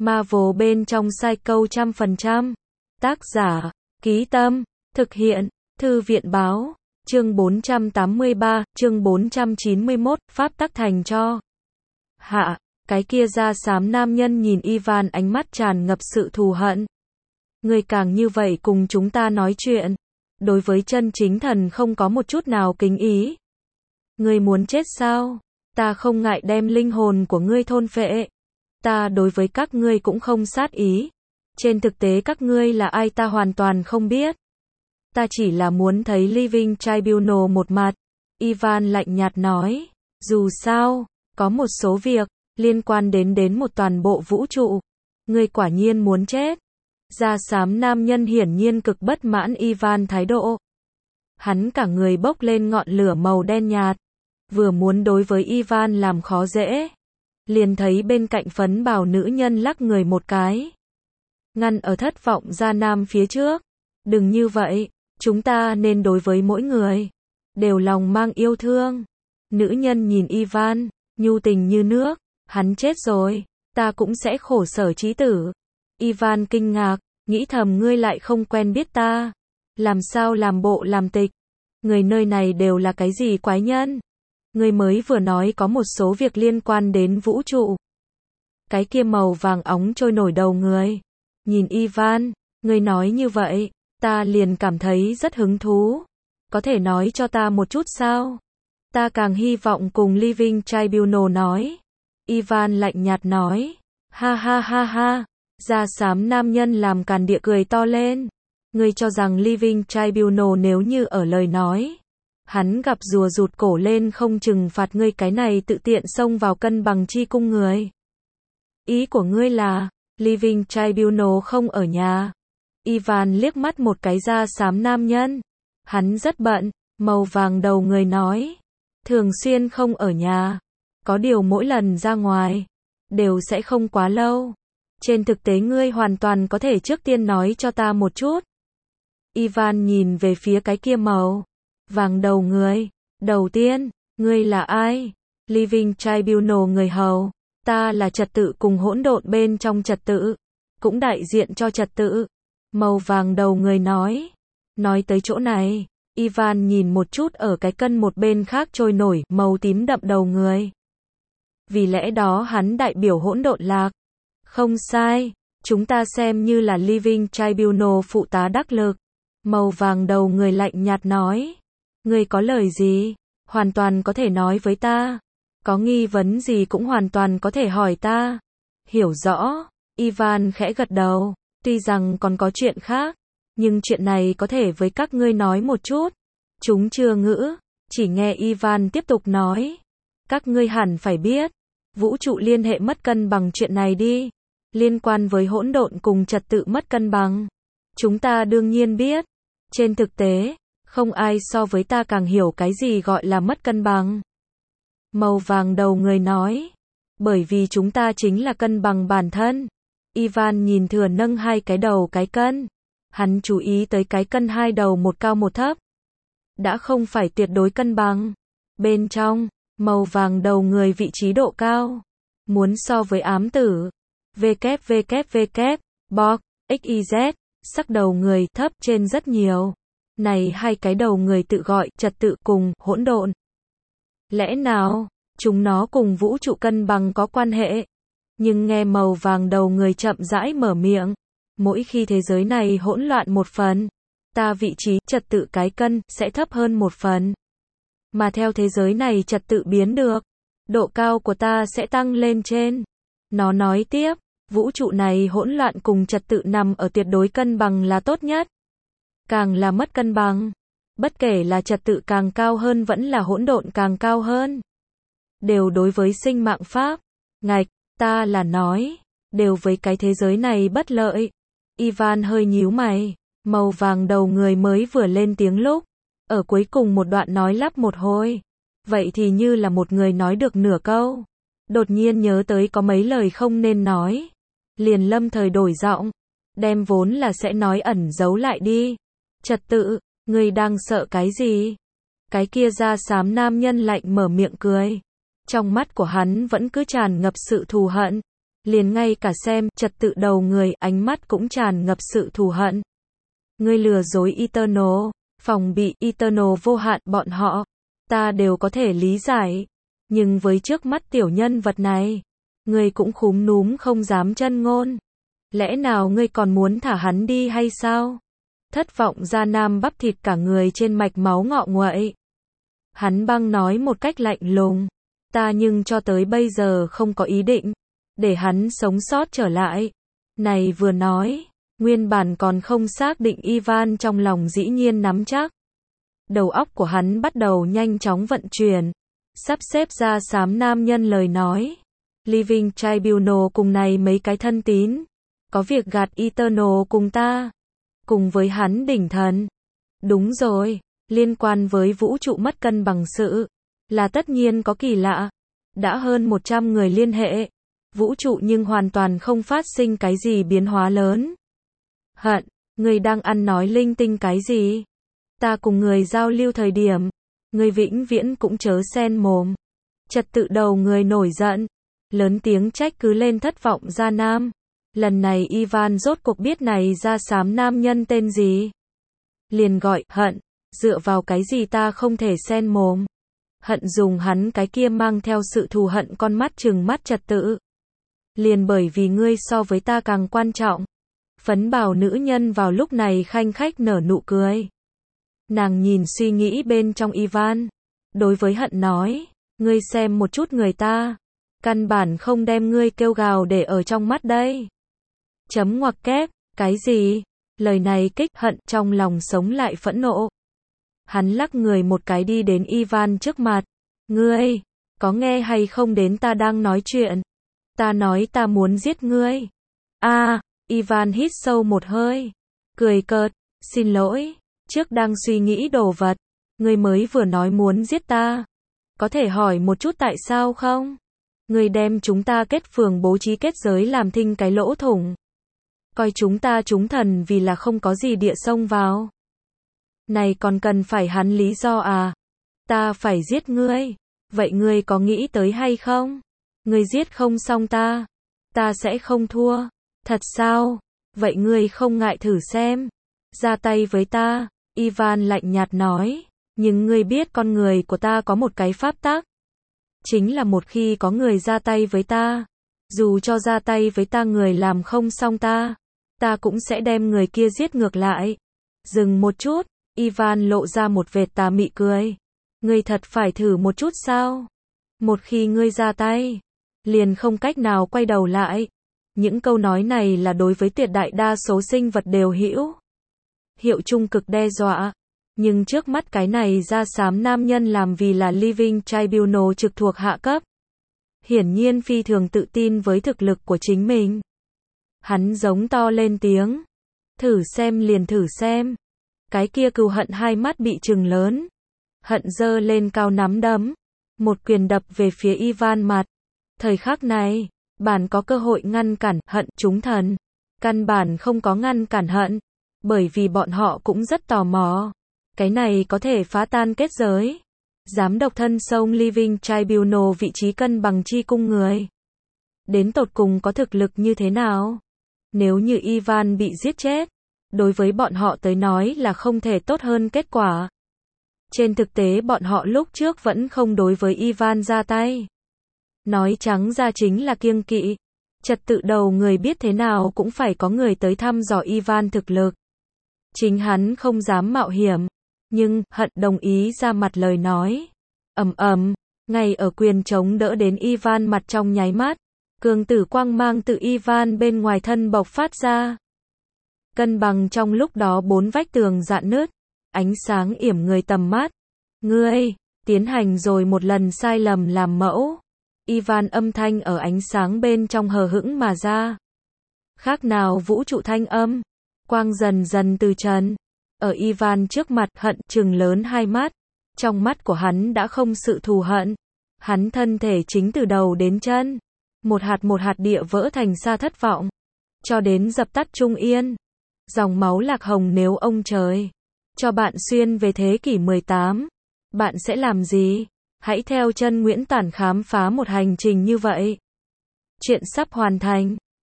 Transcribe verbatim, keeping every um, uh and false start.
Marvel bên trong Psycho trăm phần trăm. Tác giả, Ký Tâm, thực hiện, Thư viện báo, chương bốn trăm tám mươi ba, chương bốn trăm chín mươi mốt, pháp tắc thành cho. Hạ, cái kia da xám nam nhân nhìn Ivan ánh mắt tràn ngập sự thù hận. Người càng như vậy cùng chúng ta nói chuyện, đối với chân chính thần không có một chút nào kính ý. Ngươi muốn chết sao? Ta không ngại đem linh hồn của ngươi thôn phệ. Ta đối với các ngươi cũng không sát ý. Trên thực tế các ngươi là ai ta hoàn toàn không biết. Ta chỉ là muốn thấy Living Tribunal một mặt. Ivan lạnh nhạt nói. Dù sao, có một số việc, liên quan đến đến một toàn bộ vũ trụ. Ngươi quả nhiên muốn chết. Da xám nam nhân hiển nhiên cực bất mãn Ivan thái độ. Hắn cả người bốc lên ngọn lửa màu đen nhạt. Vừa muốn đối với Ivan làm khó dễ. Liền thấy bên cạnh phấn bào nữ nhân lắc người một cái. Ngăn ở thất vọng da nam phía trước. Đừng như vậy, chúng ta nên đối với mỗi người. Đều lòng mang yêu thương. Nữ nhân nhìn Ivan, nhu tình như nước. Hắn chết rồi, ta cũng sẽ khổ sở chí tử. Ivan kinh ngạc, nghĩ thầm ngươi lại không quen biết ta. Làm sao làm bộ làm tịch. Người nơi này đều là cái gì quái nhân. Ngươi mới vừa nói có một số việc liên quan đến vũ trụ. Cái kia màu vàng óng trôi nổi đầu người. Nhìn Ivan, ngươi nói như vậy, ta liền cảm thấy rất hứng thú. Có thể nói cho ta một chút sao? Ta càng hy vọng cùng Living Tribunal nói. Ivan lạnh nhạt nói. Ha ha ha ha. Da xám nam nhân làm càn địa cười to lên. Ngươi cho rằng Living Tribunal nếu như ở lời nói. Hắn gặp rùa rụt cổ lên không chừng phạt ngươi cái này tự tiện xông vào cân bằng chi cung người. Ý của ngươi là, Living Tribunal không ở nhà. Ivan liếc mắt một cái da xám nam nhân. Hắn rất bận, màu vàng đầu người nói. Thường xuyên không ở nhà. Có điều mỗi lần ra ngoài, đều sẽ không quá lâu. Trên thực tế ngươi hoàn toàn có thể trước tiên nói cho ta một chút. Ivan nhìn về phía cái kia màu vàng đầu người. Đầu tiên, ngươi là ai? Living Tribunal người hầu. Ta là trật tự cùng hỗn độn bên trong trật tự. Cũng đại diện cho trật tự. Màu vàng đầu người nói. Nói tới chỗ này, Ivan nhìn một chút ở cái cân một bên khác trôi nổi màu tím đậm đầu người. Vì lẽ đó hắn đại biểu hỗn độn lạc. Không sai, chúng ta xem như là Living Tribunal phụ tá đắc lực. Màu vàng đầu người lạnh nhạt nói. Ngươi có lời gì? Hoàn toàn có thể nói với ta. Có nghi vấn gì cũng hoàn toàn có thể hỏi ta. Hiểu rõ. Ivan khẽ gật đầu. Tuy rằng còn có chuyện khác. Nhưng chuyện này có thể với các ngươi nói một chút. Chúng chưa ngữ. Chỉ nghe Ivan tiếp tục nói. Các ngươi hẳn phải biết. Vũ trụ liên hệ mất cân bằng chuyện này đi. Liên quan với hỗn độn cùng trật tự mất cân bằng. Chúng ta đương nhiên biết. Trên thực tế, không ai so với ta càng hiểu cái gì gọi là mất cân bằng. Màu vàng đầu người nói. Bởi vì chúng ta chính là cân bằng bản thân. Ivan nhìn thừa nâng hai cái đầu cái cân. Hắn chú ý tới cái cân hai đầu một cao một thấp. Đã không phải tuyệt đối cân bằng. Bên trong, màu vàng đầu người vị trí độ cao. Muốn so với ám tử. WWW, Borg, ích i dét, sắc đầu người thấp trên rất nhiều. Này hai cái đầu người tự gọi trật tự cùng hỗn độn. Lẽ nào, chúng nó cùng vũ trụ cân bằng có quan hệ? Nhưng nghe màu vàng đầu người chậm rãi mở miệng. Mỗi khi thế giới này hỗn loạn một phần, ta vị trí trật tự cái cân sẽ thấp hơn một phần. Mà theo thế giới này trật tự biến được, độ cao của ta sẽ tăng lên trên. Nó nói tiếp, vũ trụ này hỗn loạn cùng trật tự nằm ở tuyệt đối cân bằng là tốt nhất. Càng là mất cân bằng, bất kể là trật tự càng cao hơn vẫn là hỗn độn càng cao hơn. Đều đối với sinh mạng pháp, ngạch, ta là nói, đều với cái thế giới này bất lợi. Ivan hơi nhíu mày, màu vàng đầu người mới vừa lên tiếng lúc. Ở cuối cùng một đoạn nói lắp một hồi. Vậy thì như là một người nói được nửa câu. Đột nhiên nhớ tới có mấy lời không nên nói. Liền lâm thời đổi giọng. Đem vốn là sẽ nói ẩn giấu lại đi. Trật tự, ngươi đang sợ cái gì? Cái kia da xám nam nhân lạnh mở miệng cười. Trong mắt của hắn vẫn cứ tràn ngập sự thù hận. liền ngay cả xem trật tự đầu người, ánh mắt cũng tràn ngập sự thù hận. Ngươi lừa dối Eternal, phòng bị Eternal vô hạn bọn họ, ta đều có thể lý giải. Nhưng với trước mắt tiểu nhân vật này, ngươi cũng khúm núm không dám chân ngôn. Lẽ nào ngươi còn muốn thả hắn đi hay sao? Thất vọng Gia Nam bắp thịt cả người trên mạch máu ngọ nguậy. Hắn băng nói một cách lạnh lùng. Ta nhưng cho tới bây giờ không có ý định để hắn sống sót trở lại. Này vừa nói, nguyên bản còn không xác định Ivan trong lòng dĩ nhiên nắm chắc. Đầu óc của hắn bắt đầu nhanh chóng vận chuyển, sắp xếp ra xám nam nhân lời nói. Living Tribunal cùng này mấy cái thân tín, có việc gạt Eternal cùng ta, cùng với hắn đỉnh thần. Đúng rồi, liên quan với vũ trụ mất cân bằng sự, là tất nhiên có kỳ lạ. Đã hơn một trăm người liên hệ, vũ trụ nhưng hoàn toàn không phát sinh cái gì biến hóa lớn. Hận, người đang ăn nói linh tinh cái gì? Ta cùng người giao lưu thời điểm, người vĩnh viễn cũng chớ xen mồm. Trật tự đầu người nổi giận, lớn tiếng trách cứ lên thất vọng Gia Nam. Lần này Ivan rốt cuộc biết này ra xám nam nhân tên gì. Liền gọi, hận, dựa vào cái gì ta không thể xen mồm. Hận dùng hắn cái kia mang theo sự thù hận con mắt trừng mắt trật tự. Liền bởi vì ngươi so với ta càng quan trọng. Phấn bào nữ nhân vào lúc này khanh khách nở nụ cười. Nàng nhìn suy nghĩ bên trong Ivan. Đối với hận nói, ngươi xem một chút người ta. Căn bản không đem ngươi kêu gào để ở trong mắt đây. Chấm ngoặc kép, cái gì? Lời này kích hận trong lòng sống lại phẫn nộ. Hắn lắc người một cái đi đến Ivan trước mặt. Ngươi, có nghe hay không đến ta đang nói chuyện? Ta nói ta muốn giết ngươi. A, à, Ivan hít sâu một hơi. Cười cợt, xin lỗi, trước đang suy nghĩ đồ vật. Ngươi mới vừa nói muốn giết ta. Có thể hỏi một chút tại sao không? Ngươi đem chúng ta kết phường bố trí kết giới làm thinh cái lỗ thủng. Coi chúng ta chúng thần vì là không có gì địa sông vào. Này còn cần phải hắn lý do à? Ta phải giết ngươi. Vậy ngươi có nghĩ tới hay không? Ngươi giết không xong ta. Ta sẽ không thua. Thật sao? Vậy ngươi không ngại thử xem. Ra tay với ta. Ivan lạnh nhạt nói. Nhưng ngươi biết con người của ta có một cái pháp tắc. Chính là một khi có người ra tay với ta. Dù cho ra tay với ta người làm không xong ta. Ta cũng sẽ đem người kia giết ngược lại. Dừng một chút. Ivan lộ ra một vệt tà mị cười. Ngươi thật phải thử một chút sao? Một khi ngươi ra tay, liền không cách nào quay đầu lại. Những câu nói này là đối với tuyệt đại đa số sinh vật đều hữu hiệu trung cực đe dọa. Nhưng trước mắt cái này da xám nam nhân làm vì là Living Tribunal trực thuộc hạ cấp. Hiển nhiên phi thường tự tin với thực lực của chính mình. Hắn giống to lên tiếng. Thử xem liền thử xem. Cái kia cừu hận hai mắt bị trừng lớn. Hận giơ lên cao nắm đấm. Một quyền đập về phía Ivan mặt. Thời khắc này, bản có cơ hội ngăn cản hận chúng thần. Căn bản không có ngăn cản hận. Bởi vì bọn họ cũng rất tò mò. Cái này có thể phá tan kết giới. Dám độc thân xông Living Tribunal vị trí cân bằng chi cung người. Đến tột cùng có thực lực như thế nào? Nếu như Ivan bị giết chết, đối với bọn họ tới nói là không thể tốt hơn kết quả. Trên thực tế bọn họ lúc trước vẫn không đối với Ivan ra tay. Nói trắng ra chính là kiêng kỵ. Trật tự đầu người biết thế nào cũng phải có người tới thăm dò Ivan thực lực. Chính hắn không dám mạo hiểm. Nhưng, hận đồng ý ra mặt lời nói. Ầm ầm, ngay ở quyền chống đỡ đến Ivan mặt trong nháy mắt. Cường tử quang mang tự Ivan bên ngoài thân bộc phát ra. Cân bằng trong lúc đó bốn vách tường rạn nứt. Ánh sáng yểm người tầm mắt. Ngươi, tiến hành rồi một lần sai lầm làm mẫu. Ivan âm thanh ở ánh sáng bên trong hờ hững mà ra. Khác nào vũ trụ thanh âm. Quang dần dần từ trần. Ở Ivan trước mặt hận trừng lớn hai mắt. Trong mắt của hắn đã không sự thù hận. Hắn thân thể chính từ đầu đến chân. Một hạt một hạt địa vỡ thành xa thất vọng. Cho đến dập tắt trung yên. Dòng máu lạc hồng nếu ông trời cho bạn xuyên về thế kỷ mười tám. Bạn sẽ làm gì? Hãy theo chân Nguyễn Tản khám phá một hành trình như vậy. Chuyện sắp hoàn thành.